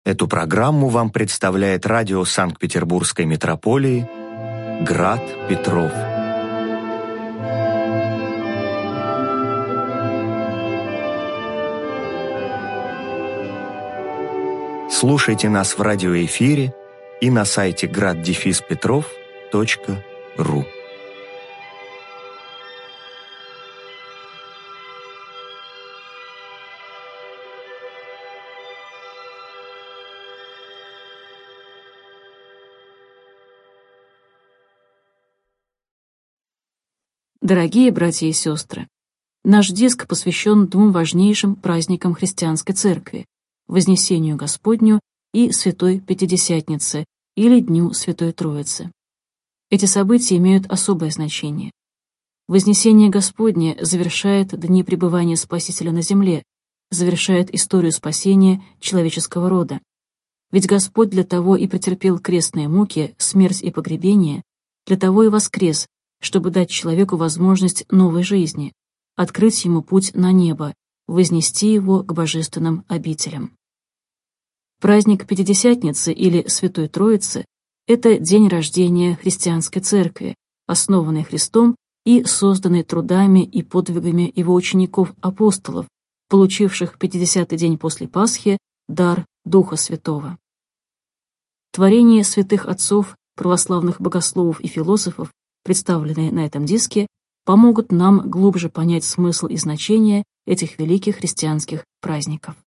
Эту программу вам представляет радио Санкт-Петербургской митрополии «Град Петров». Слушайте нас в радиоэфире и на сайте grad-petrov.ru. Дорогие братья и сестры, наш диск посвящен двум важнейшим праздникам христианской церкви – Вознесению Господню и Святой Пятидесятнице или Дню Святой Троицы. Эти события имеют особое значение. Вознесение Господне завершает дни пребывания Спасителя на земле, завершает историю спасения человеческого рода. Ведь Господь для того и претерпел крестные муки, смерть и погребение, для того и воскрес, чтобы дать человеку возможность новой жизни, открыть ему путь на небо, вознести его к божественным обителям. Праздник Пятидесятницы или Святой Троицы – это день рождения христианской церкви, основанной Христом и созданной трудами и подвигами его учеников-апостолов, получивших в 50-й день после Пасхи дар Духа Святого. Творения святых отцов, православных богословов и философов, представленные на этом диске, помогут нам глубже понять смысл и значение этих великих христианских праздников.